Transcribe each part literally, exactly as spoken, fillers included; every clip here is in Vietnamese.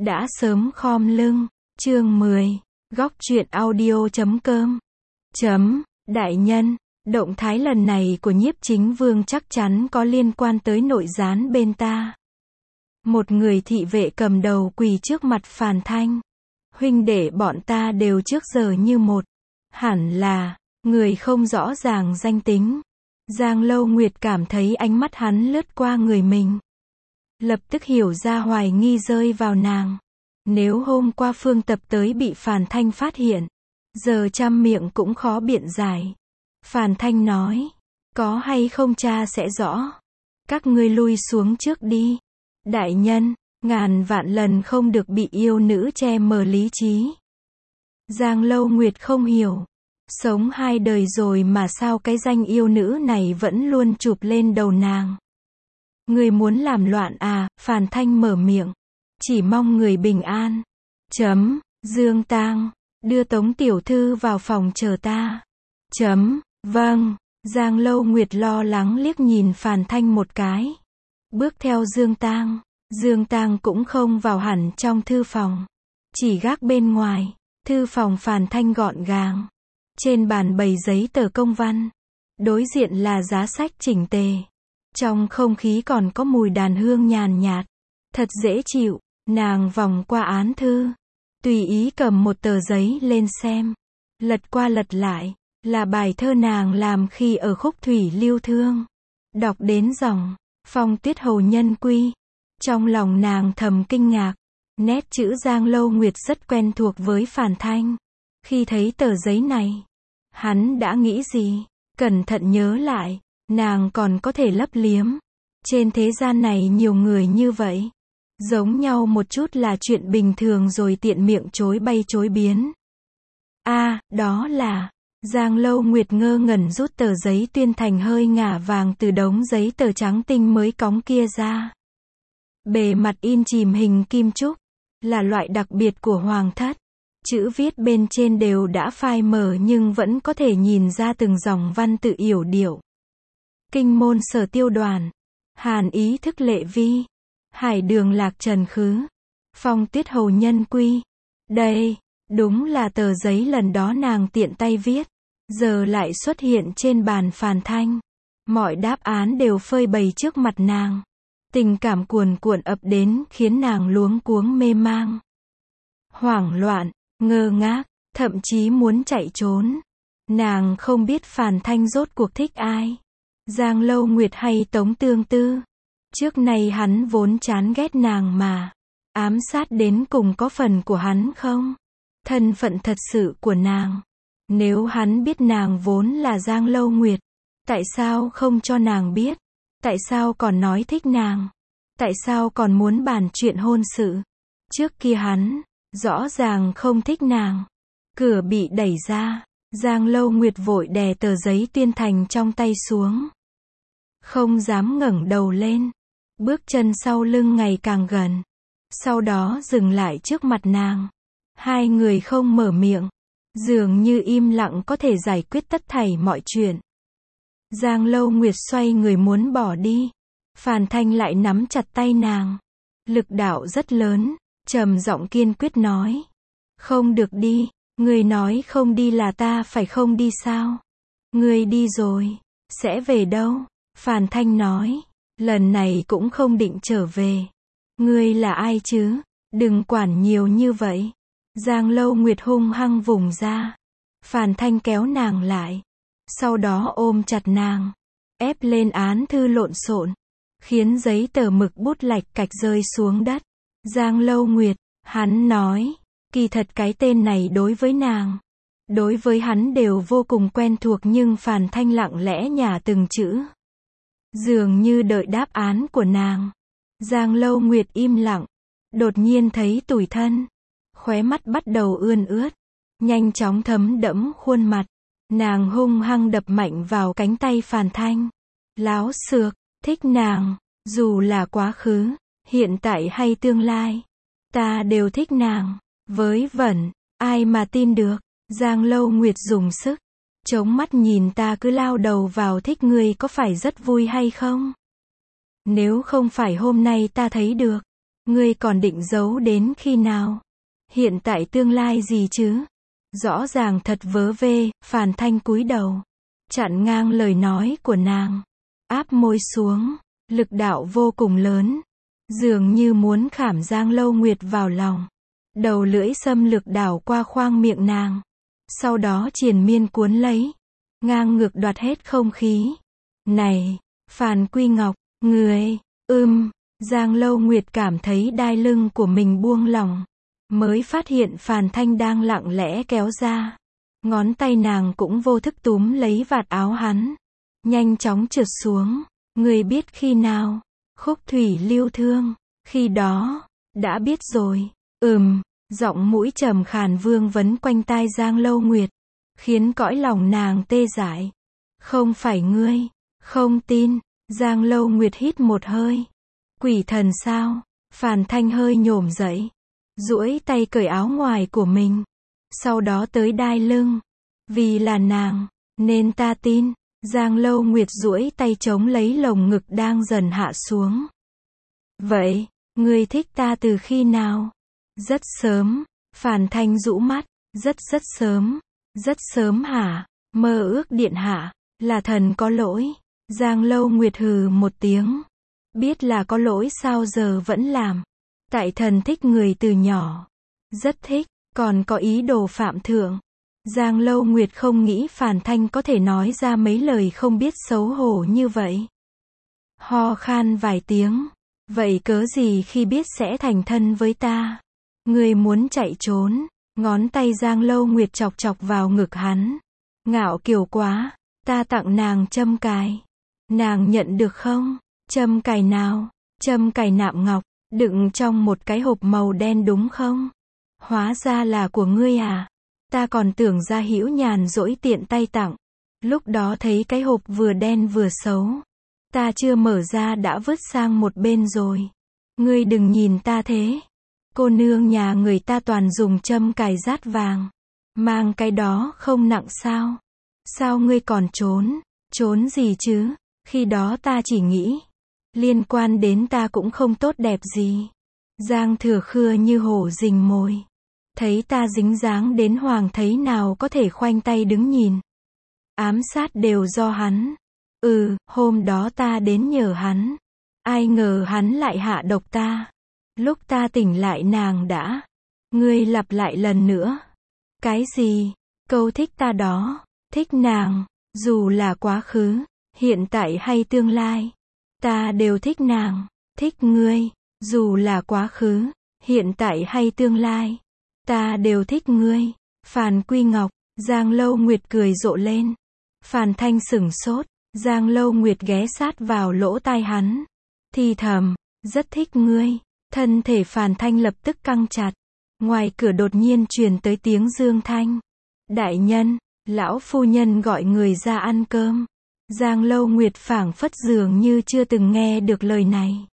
đã sớm khom lưng. Chương mười. Góc truyện audio chấm com. Chấm. Đại nhân, động thái lần này của Nhiếp Chính Vương chắc chắn có liên quan tới nội gián bên ta. Một người thị vệ cầm đầu quỳ trước mặt Phàn Thanh. Huynh đệ bọn ta đều trước giờ như một. Hẳn là, người không rõ ràng danh tính. Giang Lâu Nguyệt cảm thấy ánh mắt hắn lướt qua người mình. Lập tức hiểu ra hoài nghi rơi vào nàng. Nếu hôm qua Phương Tập tới bị Phàn Thanh phát hiện, giờ trăm miệng cũng khó biện giải. Phàn Thanh nói, có hay không cha sẽ rõ. Các ngươi lui xuống trước đi. Đại nhân, ngàn vạn lần không được bị yêu nữ che mờ lý trí. Giang Lâu Nguyệt không hiểu. Sống hai đời rồi mà sao cái danh yêu nữ này vẫn luôn chụp lên đầu nàng. Người muốn làm loạn à? Phàn Thanh mở miệng. Chỉ mong người bình an. Chấm. Dương Tang, đưa Tống tiểu thư vào phòng chờ ta. Chấm. Vâng. Giang Lâu Nguyệt lo lắng liếc nhìn Phàn Thanh một cái. Bước theo Dương Tang. Dương Tang cũng không vào hẳn trong thư phòng. Chỉ gác bên ngoài. Thư phòng Phàn Thanh gọn gàng. Trên bàn bày giấy tờ công văn. Đối diện là giá sách chỉnh tề. Trong không khí còn có mùi đàn hương nhàn nhạt. Thật dễ chịu. Nàng vòng qua án thư. Tùy ý cầm một tờ giấy lên xem. Lật qua lật lại. Là bài thơ nàng làm khi ở Khúc Thủy Lưu Thương. Đọc đến dòng. Phong tuyết hầu nhân quy. Trong lòng nàng thầm kinh ngạc. Nét chữ Giang Lâu Nguyệt rất quen thuộc với Phàn Thanh. Khi thấy tờ giấy này, hắn đã nghĩ gì? Cẩn thận nhớ lại, nàng còn có thể lấp liếm. Trên thế gian này nhiều người như vậy. Giống nhau một chút là chuyện bình thường rồi tiện miệng chối bay chối biến. A, à, đó là... Giang Lâu Nguyệt ngơ ngẩn rút tờ giấy tuyên thành hơi ngả vàng từ đống giấy tờ trắng tinh mới cóng kia ra. Bề mặt in chìm hình kim trúc, là loại đặc biệt của hoàng thất. Chữ viết bên trên đều đã phai mờ nhưng vẫn có thể nhìn ra từng dòng văn tự yểu điệu. Kinh môn Sở Tiêu Đoàn, Hàn Ý Thức Lệ Vi, Hải Đường Lạc Trần Khứ, Phong Tuyết Hầu Nhân Quy. Đây, đúng là tờ giấy lần đó nàng tiện tay viết, giờ lại xuất hiện trên bàn Phàn Thanh. Mọi đáp án đều phơi bày trước mặt nàng. Tình cảm cuồn cuộn ập đến khiến nàng luống cuống mê mang. Hoảng loạn, ngơ ngác, thậm chí muốn chạy trốn. Nàng không biết Phàn Thanh rốt cuộc thích ai. Giang Lâu Nguyệt hay Tống Tương Tư. Trước nay hắn vốn chán ghét nàng mà. Ám sát đến cùng có phần của hắn không? Thân phận thật sự của nàng. Nếu hắn biết nàng vốn là Giang Lâu Nguyệt, tại sao không cho nàng biết? Tại sao còn nói thích nàng? Tại sao còn muốn bàn chuyện hôn sự? Trước kia hắn, rõ ràng không thích nàng. Cửa bị đẩy ra. Giang Lâu Nguyệt vội đè tờ giấy tuyên thành trong tay xuống. Không dám ngẩng đầu lên. Bước chân sau lưng ngày càng gần. Sau đó dừng lại trước mặt nàng. Hai người không mở miệng. Dường như im lặng có thể giải quyết tất thảy mọi chuyện. Giang Lâu Nguyệt xoay người muốn bỏ đi. Phàn Thanh lại nắm chặt tay nàng. Lực đạo rất lớn, trầm giọng kiên quyết nói. Không được đi, người nói không đi là ta phải không đi sao? Người đi rồi, sẽ về đâu? Phàn Thanh nói, lần này cũng không định trở về. Ngươi là ai chứ? Đừng quản nhiều như vậy. Giang Lâu Nguyệt hung hăng vùng ra. Phàn Thanh kéo nàng lại. Sau đó ôm chặt nàng. Ép lên án thư lộn xộn. Khiến giấy tờ mực bút lạch cạch rơi xuống đất. Giang Lâu Nguyệt, hắn nói. Kỳ thật cái tên này đối với nàng. Đối với hắn đều vô cùng quen thuộc nhưng Phàn Thanh lặng lẽ nhả từng chữ. Dường như đợi đáp án của nàng. Giang Lâu Nguyệt im lặng. Đột nhiên thấy tủi thân. Khóe mắt bắt đầu ươn ướt. Nhanh chóng thấm đẫm khuôn mặt. Nàng hung hăng đập mạnh vào cánh tay Phàn Thanh. Láo xược, thích nàng. Dù là quá khứ, hiện tại hay tương lai. Ta đều thích nàng. Với vẩn, ai mà tin được. Giang Lâu Nguyệt dùng sức. Chống mắt nhìn ta cứ lao đầu vào thích ngươi có phải rất vui hay không? Nếu không phải hôm nay ta thấy được. Ngươi còn định giấu đến khi nào? Hiện tại tương lai gì chứ? Rõ ràng thật vớ vê, Phàn Thanh cúi đầu, chặn ngang lời nói của nàng, áp môi xuống, lực đạo vô cùng lớn, dường như muốn khảm Giang Lâu Nguyệt vào lòng. Đầu lưỡi xâm lược đảo qua khoang miệng nàng, sau đó triền miên cuốn lấy, ngang ngược đoạt hết không khí. Này, Phàn Quy Ngọc, ngươi, ưm, Giang Lâu Nguyệt cảm thấy đai lưng của mình buông lỏng, mới phát hiện Phàn Thanh đang lặng lẽ kéo ra. Ngón tay nàng cũng vô thức túm lấy vạt áo hắn, nhanh chóng trượt xuống. Ngươi biết khi nào? Khúc thủy lưu thương, khi đó, đã biết rồi. Ừm, giọng mũi trầm khàn vương vấn quanh tai Giang Lâu Nguyệt, khiến cõi lòng nàng tê dại. Không phải ngươi, không tin. Giang Lâu Nguyệt hít một hơi. Quỷ thần sao? Phàn Thanh hơi nhổm dậy, duỗi tay cởi áo ngoài của mình, sau đó tới đai lưng. Vì là nàng, nên ta tin. Giang Lâu Nguyệt duỗi tay chống lấy lồng ngực đang dần hạ xuống. Vậy, ngươi thích ta từ khi nào? Rất sớm. Phàn Thanh rũ mắt. Rất rất sớm. Rất sớm hả? Mơ ước điện hạ, là thần có lỗi. Giang Lâu Nguyệt hừ một tiếng. Biết là có lỗi sao giờ vẫn làm. Tại thần thích người từ nhỏ. Rất thích, còn có ý đồ phạm thượng. Giang Lâu Nguyệt không nghĩ Phàn Thanh có thể nói ra mấy lời không biết xấu hổ như vậy. Ho khan vài tiếng. Vậy cớ gì khi biết sẽ thành thân với ta? Ngươi muốn chạy trốn. Ngón tay Giang Lâu Nguyệt chọc chọc vào ngực hắn. Ngạo kiều quá. Ta tặng nàng châm cài. Nàng nhận được không? Châm cài nào? Châm cài nạm ngọc, đựng trong một cái hộp màu đen đúng không? Hóa ra là của ngươi à? Ta còn tưởng ra Hữu nhàn rỗi tiện tay tặng. Lúc đó thấy cái hộp vừa đen vừa xấu. Ta chưa mở ra đã vứt sang một bên rồi. Ngươi đừng nhìn ta thế. Cô nương nhà người ta toàn dùng châm cài rát vàng. Mang cái đó không nặng sao? Sao ngươi còn trốn? Trốn gì chứ? Khi đó ta chỉ nghĩ, liên quan đến ta cũng không tốt đẹp gì. Giang Thừa Khưa như hổ rình mồi. Thấy ta dính dáng đến hoàng thấy nào có thể khoanh tay đứng nhìn. Ám sát đều do hắn. Ừ, hôm đó ta đến nhờ hắn. Ai ngờ hắn lại hạ độc ta. Lúc ta tỉnh lại nàng đã. Ngươi lặp lại lần nữa. Cái gì? Câu thích ta đó. Thích nàng. Dù là quá khứ, hiện tại hay tương lai. Ta đều thích nàng. Thích ngươi. Dù là quá khứ, hiện tại hay tương lai. Ta đều thích ngươi. Phàn Quy Ngọc. Giang Lâu Nguyệt cười rộ lên. Phàn Thanh sửng sốt. Giang Lâu Nguyệt ghé sát vào lỗ tai hắn. Thì thầm. Rất thích ngươi. Thân thể Phàn Thanh lập tức căng chặt. Ngoài cửa đột nhiên truyền tới tiếng Dương Thanh. Đại nhân, lão phu nhân gọi người ra ăn cơm. Giang Lâu Nguyệt phảng phất dường như chưa từng nghe được lời này.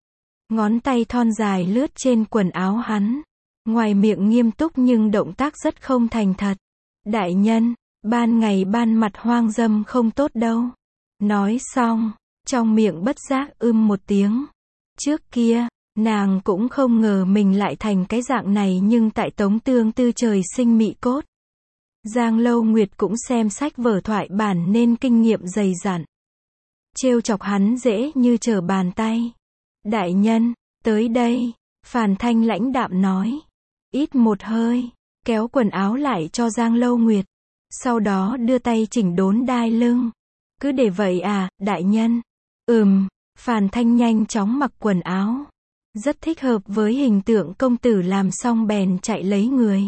Ngón tay thon dài lướt trên quần áo hắn. Ngoài miệng nghiêm túc nhưng động tác rất không thành thật. Đại nhân, ban ngày ban mặt hoang dâm không tốt đâu. Nói xong, trong miệng bất giác ưm một tiếng. Trước kia, nàng cũng không ngờ mình lại thành cái dạng này nhưng tại Tống Tương Tư trời sinh mị cốt. Giang Lâu Nguyệt cũng xem sách vở thoại bản nên kinh nghiệm dày dặn. Trêu chọc hắn dễ như trở bàn tay. Đại nhân, tới đây, Phàn Thanh lãnh đạm nói. Ít một hơi, kéo quần áo lại cho Giang Lâu Nguyệt. Sau đó đưa tay chỉnh đốn đai lưng. Cứ để vậy à, đại nhân? Ừm, Phàn Thanh nhanh chóng mặc quần áo. Rất thích hợp với hình tượng công tử làm xong bèn chạy lấy người.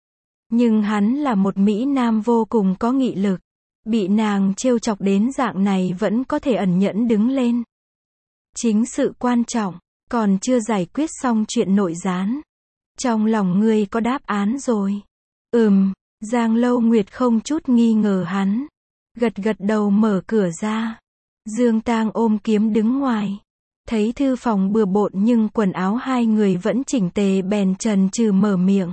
Nhưng hắn là một Mỹ Nam vô cùng có nghị lực. Bị nàng trêu chọc đến dạng này vẫn có thể ẩn nhẫn đứng lên. Chính sự quan trọng, còn chưa giải quyết xong chuyện nội gián. Trong lòng ngươi có đáp án rồi. Ừm, Giang Lâu Nguyệt không chút nghi ngờ hắn. Gật gật đầu mở cửa ra. Dương Tang ôm kiếm đứng ngoài. Thấy thư phòng bừa bộn nhưng quần áo hai người vẫn chỉnh tề bèn chần chừ mở miệng.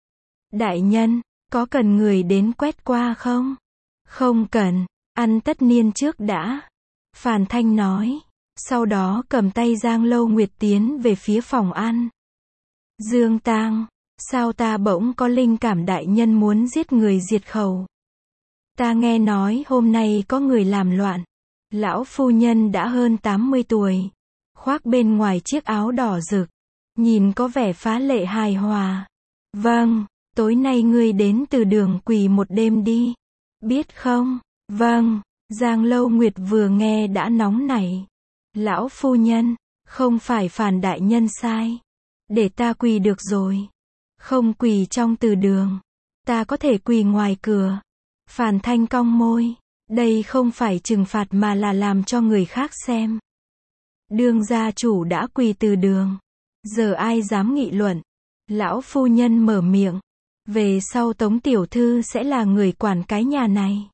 Đại nhân, có cần người đến quét qua không? Không cần, ăn tất niên trước đã. Phàn Thanh nói. Sau đó cầm tay Giang Lâu Nguyệt tiến về phía phòng ăn. Dương Tang, sao ta bỗng có linh cảm đại nhân muốn giết người diệt khẩu? Ta nghe nói hôm nay có người làm loạn. Lão phu nhân đã hơn tám mươi tuổi, khoác bên ngoài chiếc áo đỏ rực, nhìn có vẻ phá lệ hài hòa. Vâng, tối nay ngươi đến từ đường quỳ một đêm đi. Biết không? Vâng. Giang Lâu Nguyệt vừa nghe đã nóng nảy. Lão phu nhân, không phải Phàn đại nhân sai. Để ta quỳ được rồi. Không quỳ trong từ đường. Ta có thể quỳ ngoài cửa. Phàn Thanh cong môi. Đây không phải trừng phạt mà là làm cho người khác xem. Đương gia chủ đã quỳ từ đường. Giờ ai dám nghị luận. Lão phu nhân mở miệng. Về sau Tống tiểu thư sẽ là người quản cái nhà này.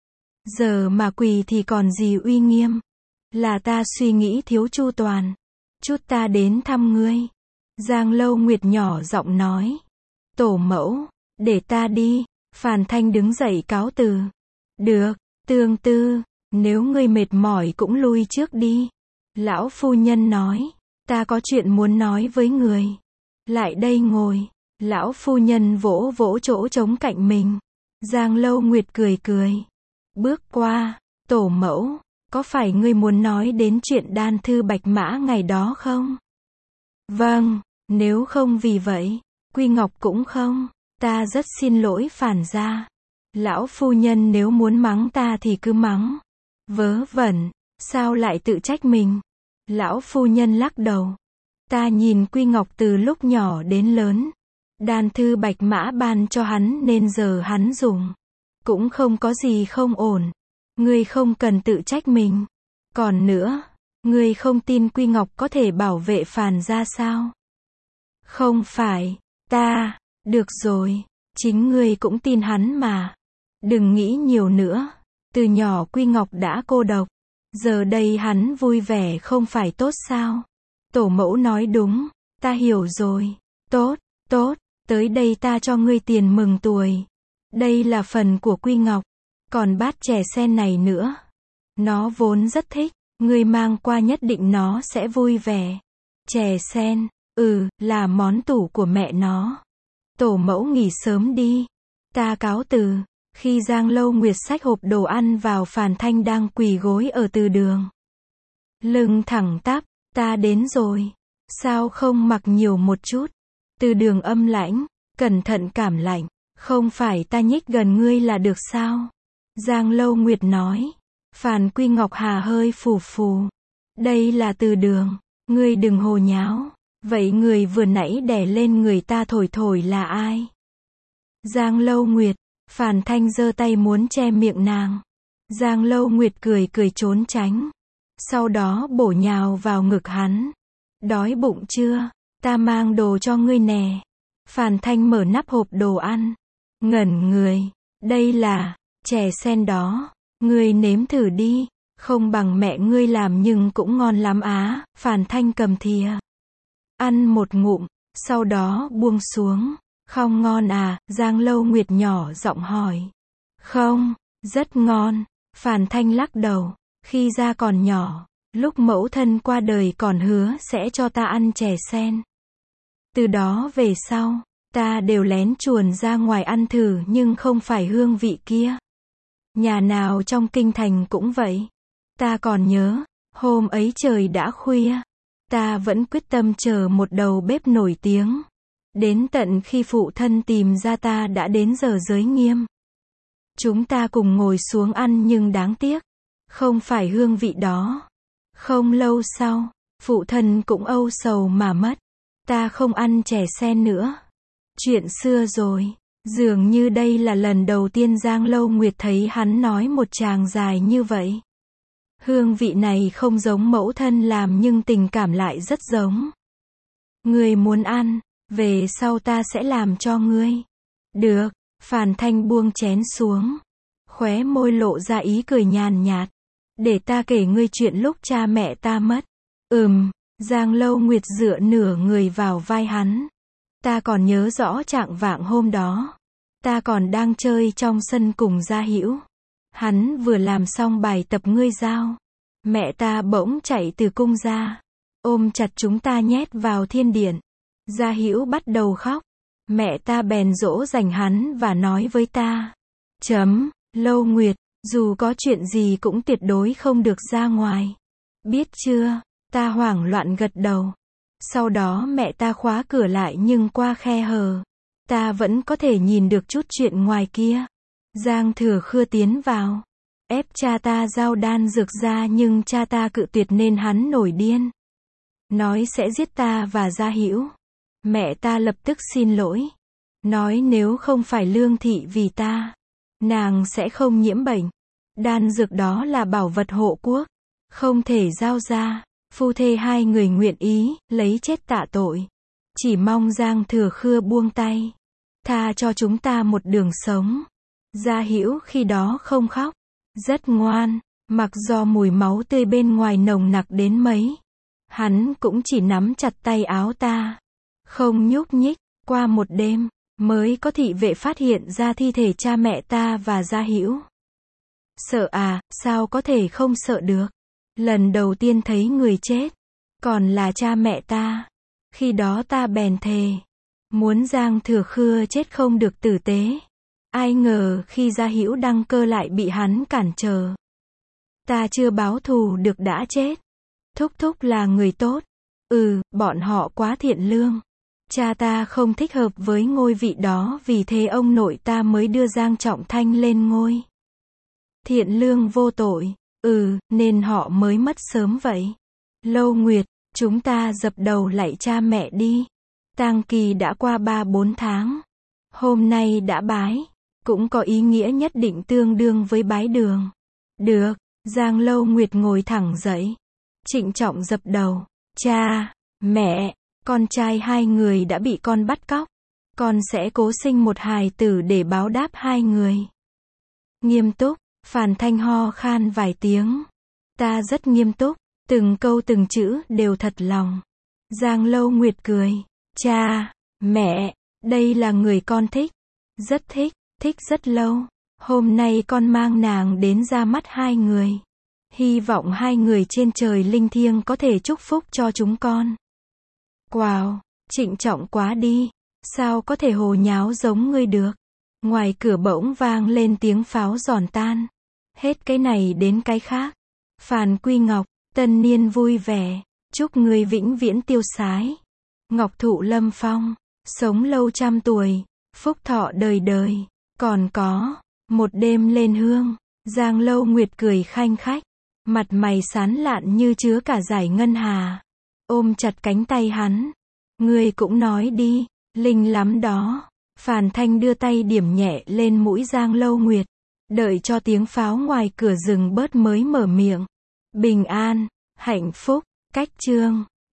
Giờ mà quỳ thì còn gì uy nghiêm. Là ta suy nghĩ thiếu chu toàn. Chút ta đến thăm ngươi. Giang Lâu Nguyệt nhỏ giọng nói. Tổ mẫu, để ta đi. Phàn Thanh đứng dậy cáo từ. Được, Tương Tư, nếu ngươi mệt mỏi cũng lui trước đi. Lão phu nhân nói. Ta có chuyện muốn nói với người. Lại đây ngồi. Lão phu nhân vỗ vỗ chỗ trống cạnh mình. Giang Lâu Nguyệt cười cười. Bước qua. Tổ mẫu, có phải ngươi muốn nói đến chuyện đan thư bạch mã ngày đó không? Vâng, nếu không vì vậy, Quy Ngọc cũng không. Ta rất xin lỗi Phàn gia. Lão phu nhân nếu muốn mắng ta thì cứ mắng. Vớ vẩn, sao lại tự trách mình? Lão phu nhân lắc đầu. Ta nhìn Quy Ngọc từ lúc nhỏ đến lớn. Đan thư bạch mã ban cho hắn nên giờ hắn dùng. Cũng không có gì không ổn. Ngươi không cần tự trách mình. Còn nữa, ngươi không tin Quy Ngọc có thể bảo vệ Phàn gia sao? Không phải, ta, được rồi, chính ngươi cũng tin hắn mà. Đừng nghĩ nhiều nữa. Từ nhỏ Quy Ngọc đã cô độc. Giờ đây hắn vui vẻ không phải tốt sao? Tổ mẫu nói đúng, ta hiểu rồi. Tốt, tốt, tới đây ta cho ngươi tiền mừng tuổi. Đây là phần của Quy Ngọc. Còn bát chè sen này nữa. Nó vốn rất thích, ngươi mang qua nhất định nó sẽ vui vẻ. Chè sen, ừ, là món tủ của mẹ nó. Tổ mẫu nghỉ sớm đi. Ta cáo từ. Khi Giang Lâu Nguyệt xách hộp đồ ăn vào, Phàn Thanh đang quỳ gối ở từ đường. Lưng thẳng tắp, ta đến rồi. Sao không mặc nhiều một chút? Từ đường âm lãnh, cẩn thận cảm lạnh. Không phải ta nhích gần ngươi là được sao? Giang Lâu Nguyệt nói. Phàn Quy Ngọc hà hơi phù phù. Đây là từ đường, ngươi đừng hồ nháo. Vậy người vừa nãy đè lên người ta thổi thổi là ai? Giang Lâu Nguyệt. Phàn Thanh giơ tay muốn che miệng nàng. Giang Lâu Nguyệt cười cười trốn tránh. Sau đó bổ nhào vào ngực hắn. Đói bụng chưa? Ta mang đồ cho ngươi nè. Phàn Thanh mở nắp hộp đồ ăn. Ngẩn người. Đây là chè sen đó. Ngươi nếm thử đi. Không bằng mẹ ngươi làm nhưng cũng ngon lắm á. Phàn Thanh cầm thìa. Ăn một ngụm. Sau đó buông xuống. Không ngon à? Giang Lâu Nguyệt nhỏ giọng hỏi. Không, rất ngon. Phàn Thanh lắc đầu. Khi da còn nhỏ, lúc mẫu thân qua đời còn hứa sẽ cho ta ăn chè sen. Từ đó về sau, ta đều lén chuồn ra ngoài ăn thử nhưng không phải hương vị kia. Nhà nào trong kinh thành cũng vậy. Ta còn nhớ, hôm ấy trời đã khuya. Ta vẫn quyết tâm chờ một đầu bếp nổi tiếng. Đến tận khi phụ thân tìm ra ta đã đến giờ giới nghiêm. Chúng ta cùng ngồi xuống ăn nhưng đáng tiếc. Không phải hương vị đó. Không lâu sau, phụ thân cũng âu sầu mà mất. Ta không ăn chè sen nữa. Chuyện xưa rồi. Dường như đây là lần đầu tiên Giang Lâu Nguyệt thấy hắn nói một tràng dài như vậy. Hương vị này không giống mẫu thân làm nhưng tình cảm lại rất giống. Ngươi muốn ăn, về sau ta sẽ làm cho ngươi. Được. Phàn Thanh buông chén xuống. Khóe môi lộ ra ý cười nhàn nhạt. Để ta kể ngươi chuyện lúc cha mẹ ta mất. Ừm. Giang Lâu Nguyệt dựa nửa người vào vai hắn. Ta còn nhớ rõ trạng vạng hôm đó. Ta còn đang chơi trong sân cùng Gia Hữu. Hắn vừa làm xong bài tập ngươi giao. Mẹ ta bỗng chạy từ cung ra, ôm chặt chúng ta nhét vào thiên điện. Gia Hữu bắt đầu khóc. Mẹ ta bèn dỗ dành hắn và nói với ta. Chấm, Lâu Nguyệt, dù có chuyện gì cũng tuyệt đối không được ra ngoài. Biết chưa? Ta hoảng loạn gật đầu. Sau đó mẹ ta khóa cửa lại nhưng qua khe hở, ta vẫn có thể nhìn được chút chuyện ngoài kia. Giang Thừa Khưa tiến vào, ép cha ta giao đan dược ra nhưng cha ta cự tuyệt nên hắn nổi điên. Nói sẽ giết ta và Gia Hữu. Mẹ ta lập tức xin lỗi. Nói nếu không phải Lương Thị vì ta, nàng sẽ không nhiễm bệnh. Đan dược đó là bảo vật hộ quốc, không thể giao ra. Phu thê hai người nguyện ý, lấy chết tạ tội. Chỉ mong Giang Thừa Khưa buông tay, tha cho chúng ta một đường sống. Gia Hữu khi đó không khóc, rất ngoan, mặc do mùi máu tươi bên ngoài nồng nặc đến mấy. Hắn cũng chỉ nắm chặt tay áo ta, không nhúc nhích. Qua một đêm, mới có thị vệ phát hiện ra thi thể cha mẹ ta và Gia Hữu. Sợ à, sao có thể không sợ được. Lần đầu tiên thấy người chết, còn là cha mẹ ta. Khi đó ta bèn thề, muốn Giang Thừa Khưa chết không được tử tế. Ai ngờ khi Gia Hữu đăng cơ lại bị hắn cản trở. Ta chưa báo thù được đã chết. Thúc thúc là người tốt. Ừ, bọn họ quá thiện lương. Cha ta không thích hợp với ngôi vị đó vì thế ông nội ta mới đưa Giang Trọng Thanh lên ngôi. Thiện lương vô tội. Ừ, nên họ mới mất sớm vậy. Lâu Nguyệt, chúng ta dập đầu lạy cha mẹ đi. Tang kỳ đã qua ba bốn tháng. Hôm nay đã bái, cũng có ý nghĩa nhất định tương đương với bái đường. Được, Giang Lâu Nguyệt ngồi thẳng dậy. Trịnh trọng dập đầu. Cha, mẹ, con trai hai người đã bị con bắt cóc. Con sẽ cố sinh một hài tử để báo đáp hai người. Nghiêm túc. Phàn Thanh ho khan vài tiếng. Ta rất nghiêm túc, từng câu từng chữ đều thật lòng. Giang Lâu Nguyệt cười. Cha, mẹ, đây là người con thích. Rất thích, thích rất lâu. Hôm nay con mang nàng đến ra mắt hai người. Hy vọng hai người trên trời linh thiêng có thể chúc phúc cho chúng con. Wow, trịnh trọng quá đi. Sao có thể hồ nháo giống ngươi được. Ngoài cửa bỗng vang lên tiếng pháo giòn tan. Hết cái này đến cái khác. Phàn Quy Ngọc, tân niên vui vẻ. Chúc ngươi vĩnh viễn tiêu sái. Ngọc thụ lâm phong. Sống lâu trăm tuổi. Phúc thọ đời đời. Còn có, một đêm lên hương. Giang Lâu Nguyệt cười khanh khách. Mặt mày sán lạn như chứa cả dải ngân hà. Ôm chặt cánh tay hắn. Ngươi cũng nói đi, linh lắm đó. Phàn Thanh đưa tay điểm nhẹ lên mũi Giang Lâu Nguyệt. Đợi cho tiếng pháo ngoài cửa dừng bớt mới mở miệng. Bình an, hạnh phúc, cách chương.